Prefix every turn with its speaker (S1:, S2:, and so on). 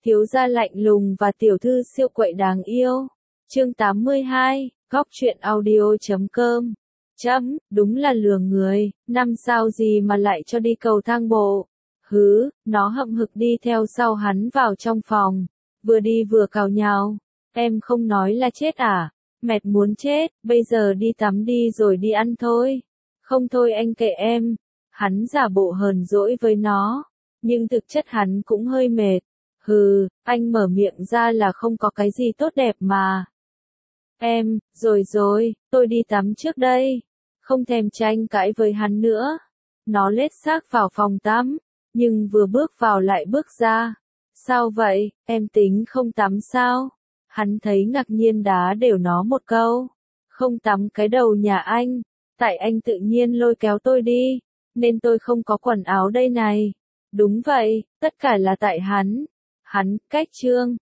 S1: Thiếu gia lạnh lùng và tiểu thư siêu quậy đáng yêu. Chương 82, Góc truyện audio.com. Đúng là lừa người, 5 sao gì mà lại cho đi cầu thang bộ. Hứ, nó hậm hực đi theo sau hắn vào trong phòng, vừa đi vừa cào nhào. Em không nói là chết à? Mệt muốn chết, bây giờ đi tắm đi rồi đi ăn thôi. Không thôi anh kệ em. Hắn giả bộ hờn dỗi với nó, nhưng thực chất hắn cũng hơi mệt. Hừ, anh mở miệng ra là không có cái gì tốt đẹp mà. Em, rồi, tôi đi tắm trước đây. Không thèm tranh cãi với hắn nữa. Nó lết xác vào phòng tắm, nhưng vừa bước vào lại bước ra. Sao vậy, em tính không tắm sao? Hắn thấy ngạc nhiên đá đều nó một câu. Không tắm cái đầu nhà anh, tại anh tự nhiên lôi kéo tôi đi, nên tôi không có quần áo đây này. Đúng vậy, tất cả là tại hắn. Hắn, cách trương,